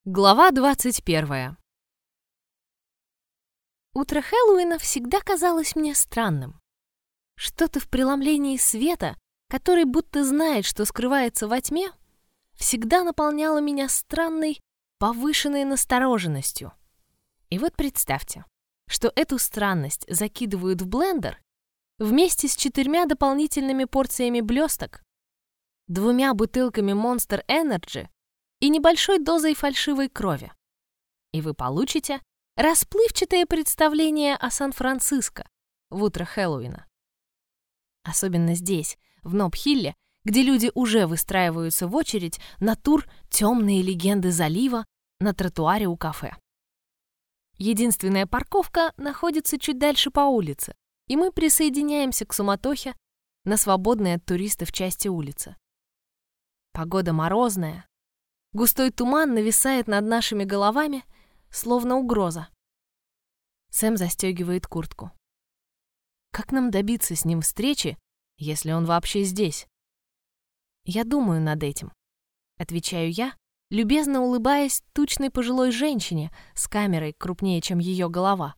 Глава 21. Утро Хэллоуина всегда казалось мне странным. Что-то в преломлении света, который будто знает, что скрывается во тьме, всегда наполняло меня странной, повышенной настороженностью. И вот представьте, что эту странность закидывают в блендер вместе с 4 дополнительными порциями блесток, 2 бутылками Monster Energy и небольшой дозой фальшивой крови. И вы получите расплывчатое представление о Сан-Франциско в утро Хэллоуина. Особенно здесь, в Ноб-Хилле, где люди уже выстраиваются в очередь на тур «Темные легенды залива» на тротуаре у кафе. Единственная парковка находится чуть дальше по улице, и мы присоединяемся к суматохе на свободной от туристов части улицы. Погода морозная. Густой туман нависает над нашими головами, словно угроза. Сэм застегивает куртку. Как нам добиться с ним встречи, если он вообще здесь? Я думаю над этим, отвечаю я, любезно улыбаясь тучной пожилой женщине с камерой крупнее, чем ее голова.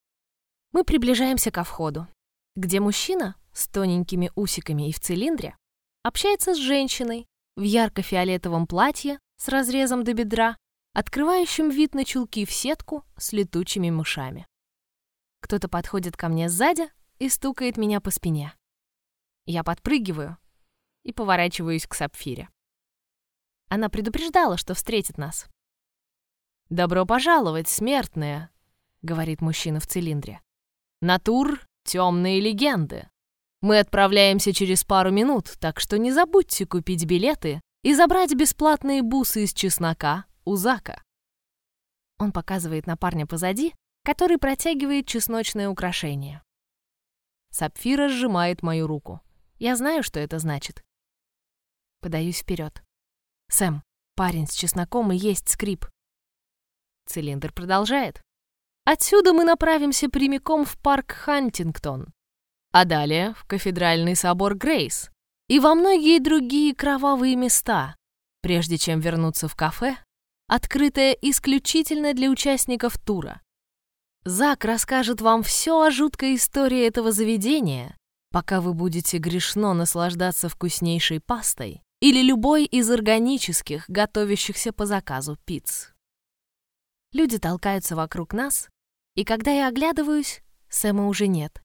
Мы приближаемся ко входу, где мужчина с тоненькими усиками и в цилиндре общается с женщиной в ярко-фиолетовом платье с разрезом до бедра, открывающим вид на чулки в сетку с летучими мышами. Кто-то подходит ко мне сзади и стукает меня по спине. Я подпрыгиваю и поворачиваюсь к Сапфире. Она предупреждала, что встретит нас. «Добро пожаловать, смертные», — говорит мужчина в цилиндре. «На тур «Темные легенды». Мы отправляемся через пару минут, так что не забудьте купить билеты и забрать бесплатные бусы из чеснока у Зака». Он показывает на парня позади, который протягивает чесночное украшение. Сапфира сжимает мою руку. Я знаю, что это значит. Подаюсь вперед. «Сэм, парень с чесноком и есть скрип». Цилиндр продолжает. «Отсюда мы направимся прямиком в парк Хантингтон, а далее в кафедральный собор Грейс и во многие другие кровавые места, прежде чем вернуться в кафе, открытое исключительно для участников тура. Зак расскажет вам все о жуткой истории этого заведения, пока вы будете грешно наслаждаться вкуснейшей пастой или любой из органических, готовящихся по заказу пиц». Люди толкаются вокруг нас, и когда я оглядываюсь, Сэма уже нет.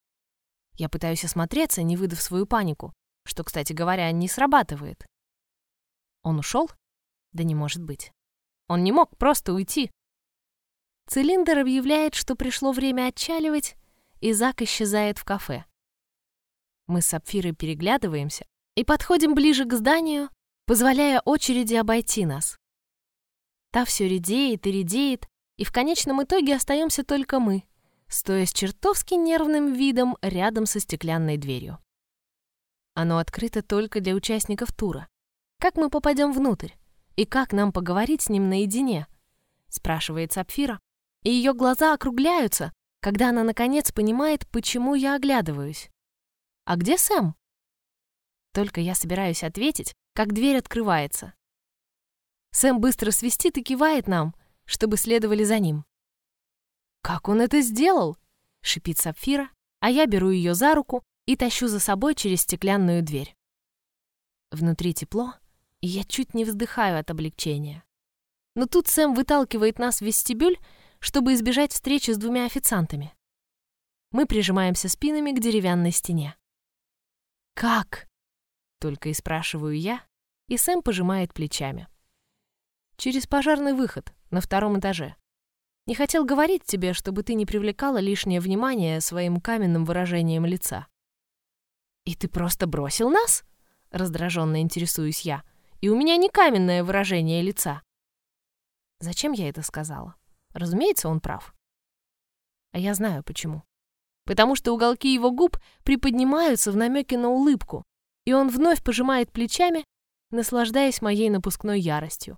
Я пытаюсь осмотреться, не выдав свою панику, что, кстати говоря, не срабатывает. Он ушел? Да не может быть. Он не мог просто уйти. Цилиндр объявляет, что пришло время отчаливать, и Зак исчезает в кафе. Мы с Сапфирой переглядываемся и подходим ближе к зданию, позволяя очереди обойти нас. Та все редеет и редеет, и в конечном итоге остаемся только мы, стоя с чертовски нервным видом рядом со стеклянной дверью. Оно открыто только для участников тура. Как мы попадем внутрь? И как нам поговорить с ним наедине? Спрашивает Сапфира, и ее глаза округляются, когда она наконец понимает, почему я оглядываюсь. «А где Сэм?» Только я собираюсь ответить, как дверь открывается. Сэм быстро свистит и кивает нам, чтобы следовали за ним. «Как он это сделал?» — шипит Сапфира, а я беру ее за руку и тащу за собой через стеклянную дверь. Внутри тепло, и я чуть не вздыхаю от облегчения. Но тут Сэм выталкивает нас в вестибюль, чтобы избежать встречи с 2 официантами. Мы прижимаемся спинами к деревянной стене. «Как?» — только и спрашиваю я, и Сэм пожимает плечами. «Через пожарный выход на 2 этаже. Не хотел говорить тебе, чтобы ты не привлекала лишнее внимание своим каменным выражением лица». «И ты просто бросил нас?» — раздраженно интересуюсь я. «И у меня не каменное выражение лица». Зачем я это сказала? Разумеется, он прав. А я знаю, почему. Потому что уголки его губ приподнимаются в намеке на улыбку, и он вновь пожимает плечами, наслаждаясь моей напускной яростью.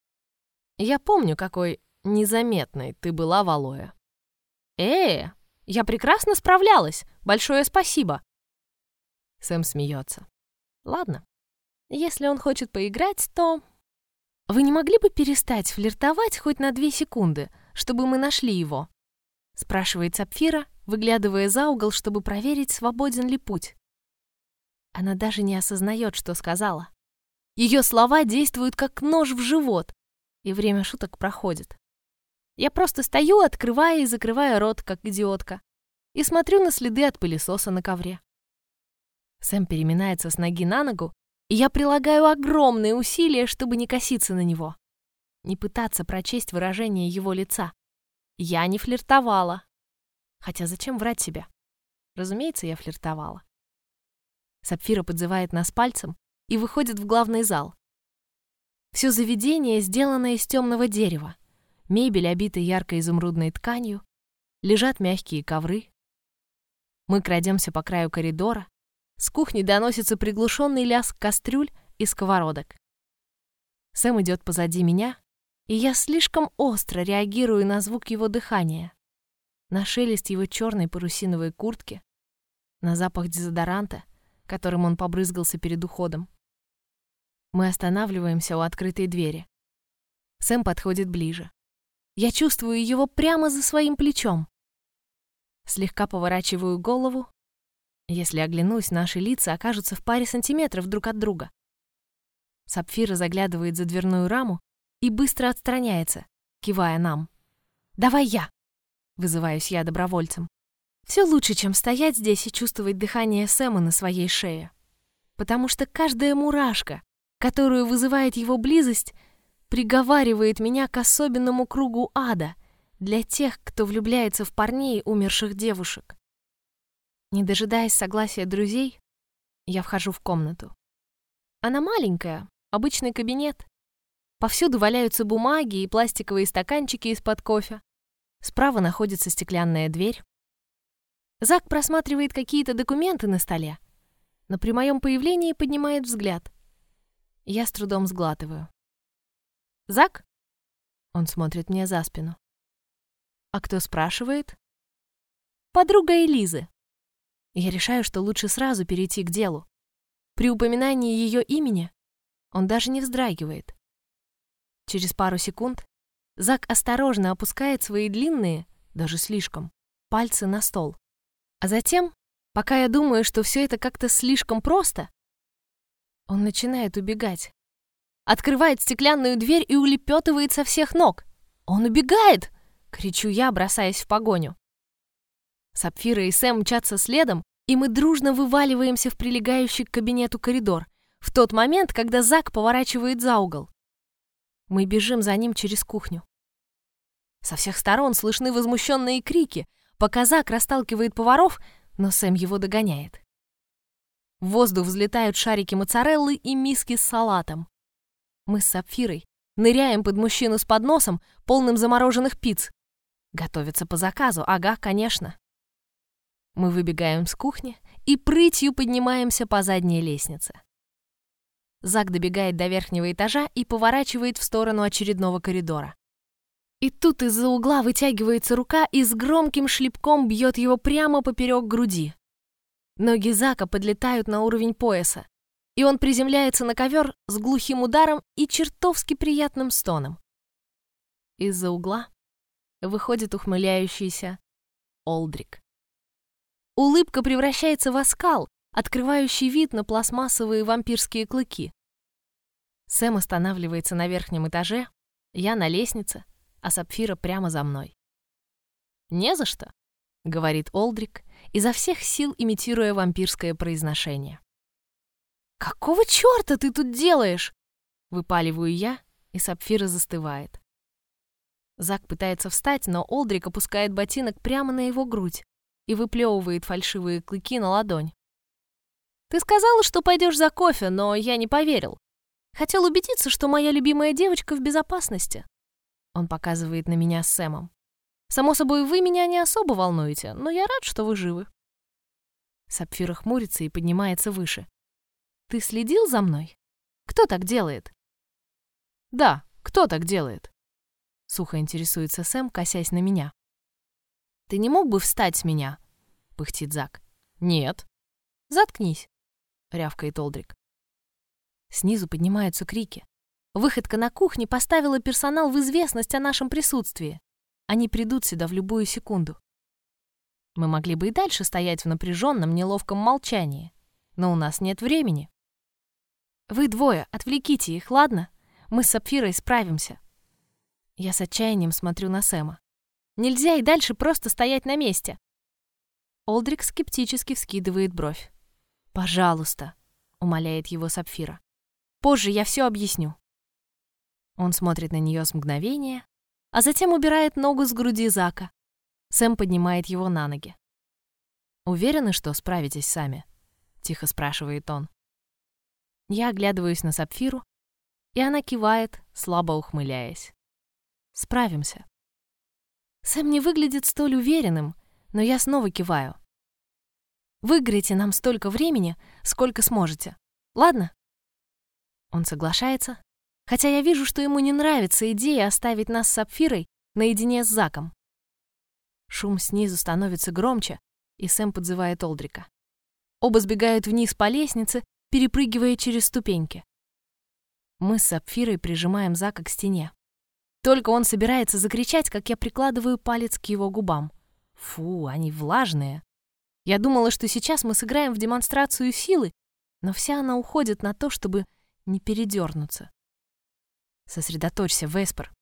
Я помню, какой незаметной ты была, Валоя. Я прекрасно справлялась. Большое спасибо. Сэм смеется. Ладно. Если он хочет поиграть, то... «Вы не могли бы перестать флиртовать хоть на 2 секунды, чтобы мы нашли его?» — спрашивает Сапфира, выглядывая за угол, чтобы проверить, свободен ли путь. Она даже не осознает, что сказала. Ее слова действуют как нож в живот, и время шуток проходит. Я просто стою, открывая и закрывая рот, как идиотка, и смотрю на следы от пылесоса на ковре. Сэм переминается с ноги на ногу, и я прилагаю огромные усилия, чтобы не коситься на него, не пытаться прочесть выражение его лица. Я не флиртовала. Хотя зачем врать себе? Разумеется, я флиртовала. Сапфира подзывает нас пальцем и выходит в главный зал. Все заведение сделано из темного дерева. Мебель обита яркой изумрудной тканью, лежат мягкие ковры. Мы крадемся по краю коридора. С кухни доносится приглушенный лязг кастрюль и сковородок. Сэм идет позади меня, и я слишком остро реагирую на звук его дыхания, на шелест его черной парусиновой куртки, на запах дезодоранта, которым он побрызгался перед уходом. Мы останавливаемся у открытой двери. Сэм подходит ближе. Я чувствую его прямо за своим плечом. Слегка поворачиваю голову. Если оглянусь, наши лица окажутся в паре сантиметров друг от друга. Сапфира заглядывает за дверную раму и быстро отстраняется, кивая нам. «Давай я!» — вызываюсь я добровольцем. Все лучше, чем стоять здесь и чувствовать дыхание Сэма на своей шее. Потому что каждая мурашка, которую вызывает его близость, приговаривает меня к особенному кругу ада для тех, кто влюбляется в парней умерших девушек. Не дожидаясь согласия друзей, я вхожу в комнату. Она маленькая, обычный кабинет. Повсюду валяются бумаги и пластиковые стаканчики из-под кофе. Справа находится стеклянная дверь. Зак просматривает какие-то документы на столе, но при моем появлении поднимает взгляд. Я с трудом сглатываю. «Зак?» Он смотрит мне за спину. «А кто спрашивает?» «Подруга Элизы». Я решаю, что лучше сразу перейти к делу. При упоминании ее имени он даже не вздрагивает. Через пару секунд Зак осторожно опускает свои длинные, даже слишком, пальцы на стол. А затем, пока я думаю, что все это как-то слишком просто, он начинает убегать. Открывает стеклянную дверь и улепетывает со всех ног. «Он убегает!» — кричу я, бросаясь в погоню. Сапфира и Сэм мчатся следом, и мы дружно вываливаемся в прилегающий к кабинету коридор в тот момент, когда Зак поворачивает за угол. Мы бежим за ним через кухню. Со всех сторон слышны возмущенные крики, пока Зак расталкивает поваров, но Сэм его догоняет. В воздух взлетают шарики моцареллы и миски с салатом. Мы с Сапфирой ныряем под мужчину с подносом, полным замороженных пиц. Готовится по заказу, ага, конечно. Мы выбегаем с кухни и прытью поднимаемся по задней лестнице. Зак добегает до верхнего этажа и поворачивает в сторону очередного коридора. И тут из-за угла вытягивается рука и с громким шлепком бьет его прямо поперек груди. Ноги Зака подлетают на уровень пояса, и он приземляется на ковер с глухим ударом и чертовски приятным стоном. Из-за угла выходит ухмыляющийся Олдрик. Улыбка превращается в оскал, открывающий вид на пластмассовые вампирские клыки. Сэм останавливается на верхнем этаже, я на лестнице, а Сапфира прямо за мной. «Не за что», — говорит Олдрик, изо всех сил имитируя вампирское произношение. «Какого черта ты тут делаешь?» — выпаливаю я, и Сапфира застывает. Зак пытается встать, но Олдрик опускает ботинок прямо на его грудь и выплевывает фальшивые клыки на ладонь. «Ты сказала, что пойдешь за кофе, но я не поверил. Хотел убедиться, что моя любимая девочка в безопасности». Он показывает на меня с Сэмом. «Само собой, вы меня не особо волнуете, но я рад, что вы живы». Сапфира хмурится и поднимается выше. «Ты следил за мной? Кто так делает?» «Да, кто так делает?» Сухо интересуется Сэм, косясь на меня. «Ты не мог бы встать с меня?» — пыхтит Зак. «Нет». «Заткнись», — рявкает Олдрик. Снизу поднимаются крики. Выходка на кухне поставила персонал в известность о нашем присутствии. Они придут сюда в любую секунду. Мы могли бы и дальше стоять в напряженном, неловком молчании, но у нас нет времени. Вы двое, отвлеките их, ладно? Мы с Сапфирой справимся. Я с отчаянием смотрю на Сэма. Нельзя и дальше просто стоять на месте. Олдрик скептически вскидывает бровь. «Пожалуйста», — умоляет его Сапфира. «Позже я все объясню». Он смотрит на нее с мгновения, а затем убирает ногу с груди Зака. Сэм поднимает его на ноги. «Уверены, что справитесь сами?» — тихо спрашивает он. Я оглядываюсь на Сапфиру, и она кивает, слабо ухмыляясь. «Справимся». Сэм не выглядит столь уверенным, но я снова киваю. «Выиграйте нам столько времени, сколько сможете. Ладно?» Он соглашается, хотя я вижу, что ему не нравится идея оставить нас с Сапфирой наедине с Заком. Шум снизу становится громче, и Сэм подзывает Олдрика. Оба сбегают вниз по лестнице, перепрыгивая через ступеньки. Мы с Сапфирой прижимаем Зака к стене. Только он собирается закричать, как я прикладываю палец к его губам. Фу, они влажные. Я думала, что сейчас мы сыграем в демонстрацию силы, но вся она уходит на то, чтобы не передернуться. Сосредоточься, Веспер.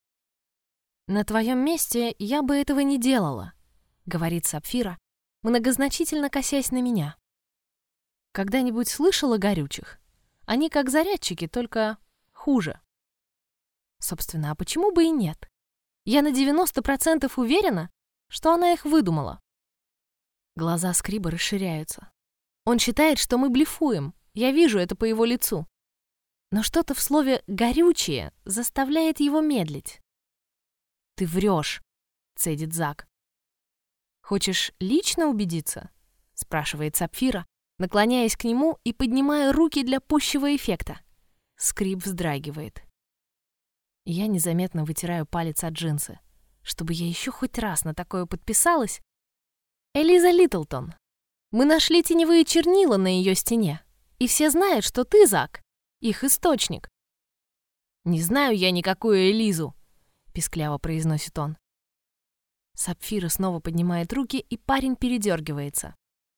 На твоем месте я бы этого не делала, говорит Сапфира, многозначительно косясь на меня. Когда-нибудь слышала горючих? Они как зарядчики, только хуже. Собственно, а почему бы и нет? Я на 90% уверена, что она их выдумала. Глаза Скриба расширяются. Он считает, что мы блефуем. Я вижу это по его лицу. Но что-то в слове «горючее» заставляет его медлить. «Ты врешь», — цедит Зак. «Хочешь лично убедиться?» — спрашивает Сапфира, наклоняясь к нему и поднимая руки для пущего эффекта. Скриб вздрагивает. Я незаметно вытираю палец от джинсы, чтобы я еще хоть раз на такое подписалась. «Элиза Литлтон, мы нашли теневые чернила на ее стене, и все знают, что ты, Зак, их источник». «Не знаю я никакую Элизу», — пискляво произносит он. Сапфира снова поднимает руки, и парень передергивается.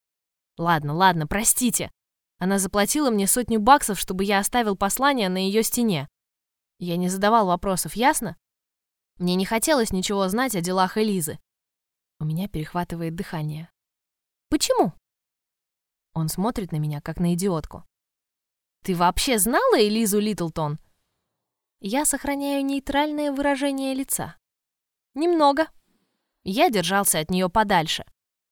«Ладно, простите. Она заплатила мне $100, чтобы я оставил послание на ее стене. Я не задавал вопросов, ясно? Мне не хотелось ничего знать о делах Элизы». У меня перехватывает дыхание. «Почему?» Он смотрит на меня, как на идиотку. «Ты вообще знала Элизу Литлтон?» Я сохраняю нейтральное выражение лица. «Немного. Я держался от нее подальше».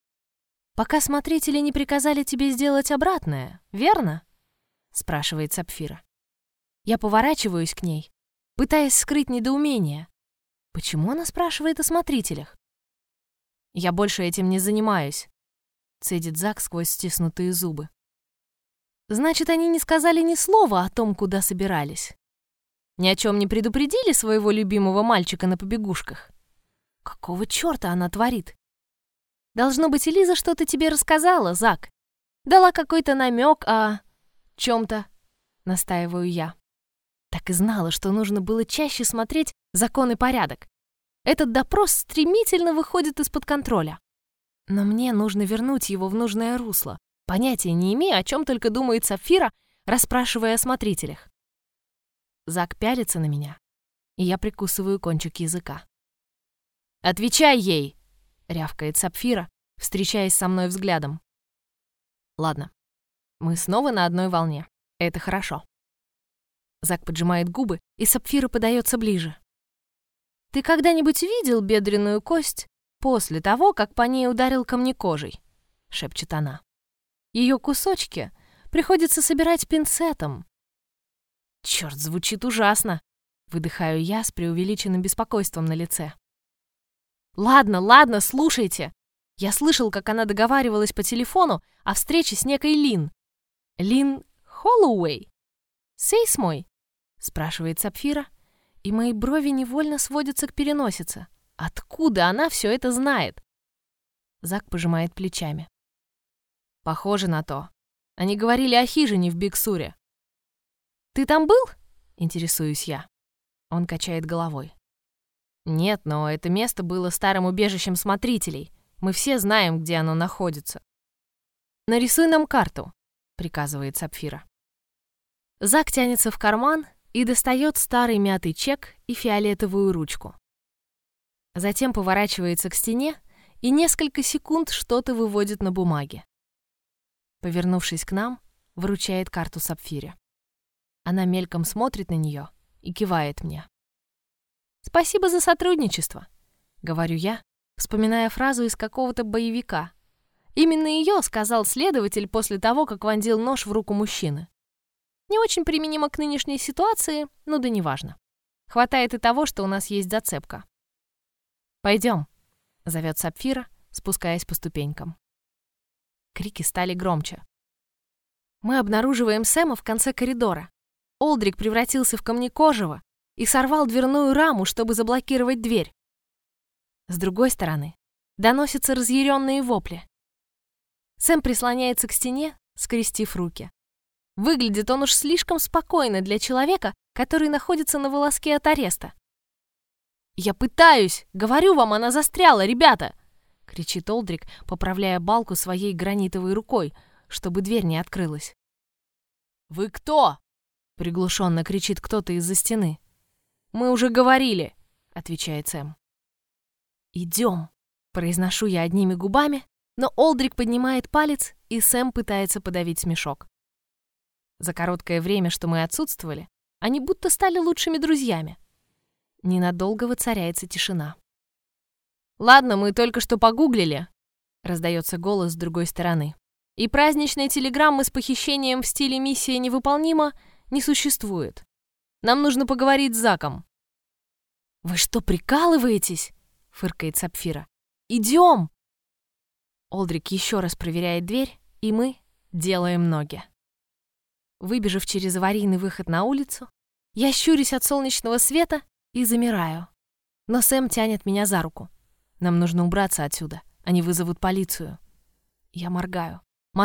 «Пока смотрители не приказали тебе сделать обратное, верно?» — спрашивает Сапфира. Я поворачиваюсь к ней, пытаясь скрыть недоумение. Почему она спрашивает о смотрителях? «Я больше этим не занимаюсь», — цедит Зак сквозь стиснутые зубы. «Значит, они не сказали ни слова о том, куда собирались? Ни о чем не предупредили своего любимого мальчика на побегушках? Какого черта она творит? Должно быть, Элиза что-то тебе рассказала, Зак. Дала какой-то намек о чем-то», — настаиваю я. Так и знала, что нужно было чаще смотреть «Закон и порядок». Этот допрос стремительно выходит из-под контроля. Но мне нужно вернуть его в нужное русло. Понятия не имея, о чем только думает Сапфира, расспрашивая о смотрителях. Зак пялится на меня, и я прикусываю кончик языка. «Отвечай ей!» — рявкает Сапфира, встречаясь со мной взглядом. Ладно, мы снова на одной волне. Это хорошо. Зак поджимает губы, и Сапфира подается ближе. «Ты когда-нибудь видел бедренную кость после того, как по ней ударил камнекожий?» — шепчет она. «Ее кусочки приходится собирать пинцетом». «Черт, звучит ужасно!» — выдыхаю я с преувеличенным беспокойством на лице. «Ладно, слушайте. Я слышал, как она договаривалась по телефону о встрече с некой Лин. Лин Холлоуэй? Сейсмой?» — спрашивает Сапфира, и мои брови невольно сводятся к переносице. Откуда она все это знает? Зак пожимает плечами. «Похоже на то. Они говорили о хижине в Биг Суре». «Ты там был?» Интересуюсь я. Он качает головой. Нет, но это место было старым убежищем смотрителей. Мы все знаем, где оно находится. «Нарисуй нам карту», — приказывает Сапфира. Зак тянется в карман и достает старый мятый чек и фиолетовую ручку. Затем поворачивается к стене и несколько секунд что-то выводит на бумаге. Повернувшись к нам, вручает карту Сапфире. Она мельком смотрит на нее и кивает мне. «Спасибо за сотрудничество», — говорю я, вспоминая фразу из какого-то боевика. Именно ее сказал следователь после того, как вонзил нож в руку мужчины. Не очень применимо к нынешней ситуации, но да неважно. Хватает и того, что у нас есть зацепка. «Пойдем», — зовет Сапфира, спускаясь по ступенькам. Крики стали громче. Мы обнаруживаем Сэма в конце коридора. Олдрик превратился в камнекожего и сорвал дверную раму, чтобы заблокировать дверь. С другой стороны доносятся разъяренные вопли. Сэм прислоняется к стене, скрестив руки. Выглядит он уж слишком спокойно для человека, который находится на волоске от ареста. «Я пытаюсь! Говорю вам, она застряла, ребята!» — кричит Олдрик, поправляя балку своей гранитовой рукой, чтобы дверь не открылась. «Вы кто?» — приглушенно кричит кто-то из-за стены. «Мы уже говорили», — отвечает Сэм. «Идем», — произношу я одними губами, но Олдрик поднимает палец, и Сэм пытается подавить смешок. За короткое время, что мы отсутствовали, они будто стали лучшими друзьями. Ненадолго воцаряется тишина. «Ладно, мы только что погуглили», — раздается голос с другой стороны. «И праздничной телеграммы с похищением в стиле «Миссия невыполнима» не существует. Нам нужно поговорить с Заком». «Вы что, прикалываетесь?» — фыркает Сапфира. «Идем!» Олдрик еще раз проверяет дверь, и мы делаем ноги. Выбежав через аварийный выход на улицу, я щурюсь от солнечного света и замираю. Но Сэм тянет меня за руку. Нам нужно убраться отсюда, они вызовут полицию. Я моргаю,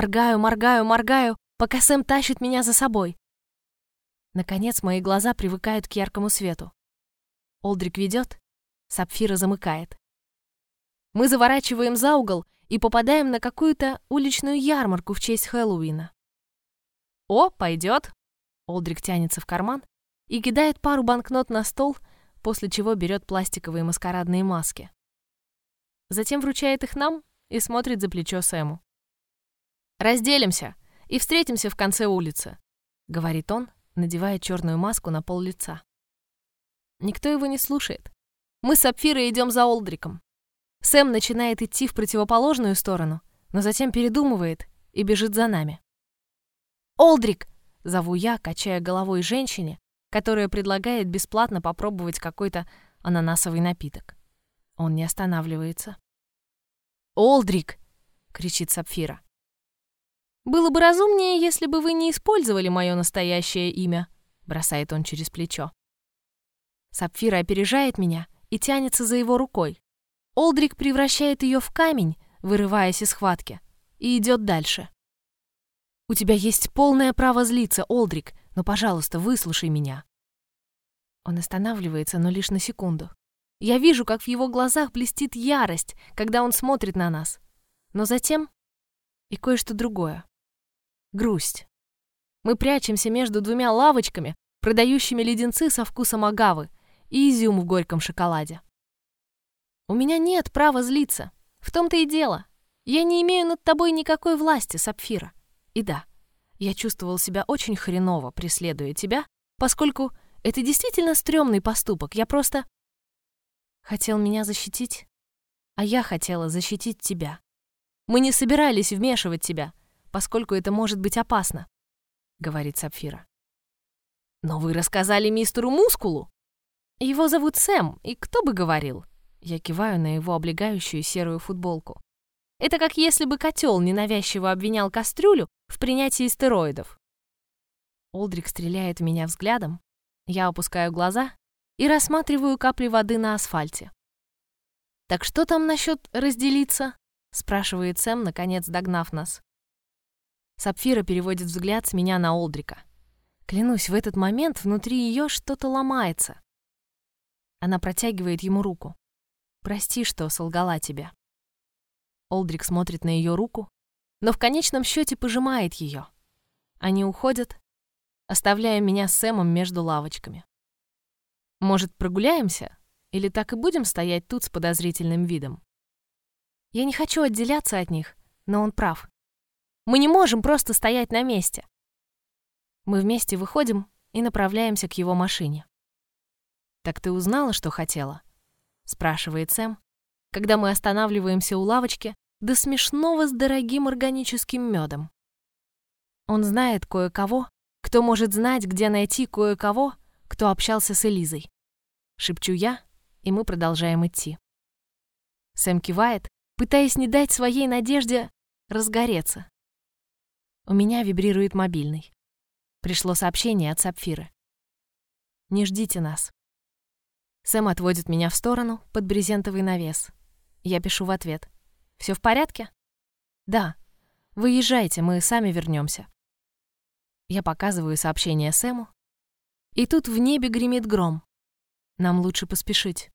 пока Сэм тащит меня за собой. Наконец, мои глаза привыкают к яркому свету. Олдрик ведет, Сапфира замыкает. Мы заворачиваем за угол и попадаем на какую-то уличную ярмарку в честь Хэллоуина. «О, пойдет!» Олдрик тянется в карман и кидает пару банкнот на стол, после чего берет пластиковые маскарадные маски. Затем вручает их нам и смотрит за плечо Сэму. «Разделимся и встретимся в конце улицы», — говорит он, надевая черную маску на пол лица. Никто его не слушает. Мы с Сапфирой идем за Олдриком. Сэм начинает идти в противоположную сторону, но затем передумывает и бежит за нами. «Олдрик!» — зову я, качая головой женщине, которая предлагает бесплатно попробовать какой-то ананасовый напиток. Он не останавливается. «Олдрик!» — кричит Сапфира. «Было бы разумнее, если бы вы не использовали мое настоящее имя», — бросает он через плечо. Сапфира опережает меня и тянется за его рукой. Олдрик превращает ее в камень, вырываясь из схватки, и идет дальше. «У тебя есть полное право злиться, Олдрик, но, пожалуйста, выслушай меня». Он останавливается, но лишь на секунду. Я вижу, как в его глазах блестит ярость, когда он смотрит на нас. Но затем и кое-что другое. Грусть. Мы прячемся между двумя лавочками, продающими леденцы со вкусом агавы и изюм в горьком шоколаде. У меня нет права злиться. В том-то и дело. Я не имею над тобой никакой власти, Сапфира. И да, я чувствовал себя очень хреново, преследуя тебя, поскольку это действительно стрёмный поступок. Я просто хотел меня защитить, а я хотела защитить тебя. Мы не собирались вмешивать тебя, поскольку это может быть опасно, говорит Сапфира. Но вы рассказали мистеру Мускулу. Его зовут Сэм, и кто бы говорил? Я киваю на его облегающую серую футболку. Это как если бы котел ненавязчиво обвинял кастрюлю в принятии стероидов. Олдрик стреляет в меня взглядом, я опускаю глаза и рассматриваю капли воды на асфальте. «Так что там насчет разделиться?» — спрашивает Сэм, наконец догнав нас. Сапфира переводит взгляд с меня на Олдрика. К Клянусь, в этот момент внутри ее что-то ломается. Она протягивает ему руку. «Прости, что солгала тебе». Олдрик смотрит на ее руку, но в конечном счете пожимает ее. Они уходят, оставляя меня с Сэмом между лавочками. «Может, прогуляемся? Или так и будем стоять тут с подозрительным видом?» Я не хочу отделяться от них, но он прав. Мы не можем просто стоять на месте. Мы вместе выходим и направляемся к его машине. «Так ты узнала, что хотела?» — спрашивает Сэм, когда мы останавливаемся у лавочки, до смешного с дорогим органическим медом. Он знает кое-кого, кто может знать, где найти кое-кого, кто общался с Элизой. Шепчу я, и мы продолжаем идти. Сэм кивает, пытаясь не дать своей надежде разгореться. У меня вибрирует мобильный. Пришло сообщение от Сапфиры. «Не ждите нас». Сэм отводит меня в сторону под брезентовый навес. Я пишу в ответ. «Все в порядке?» «Да. Выезжайте, мы сами вернемся». Я показываю сообщение Сэму. И тут в небе гремит гром. Нам лучше поспешить.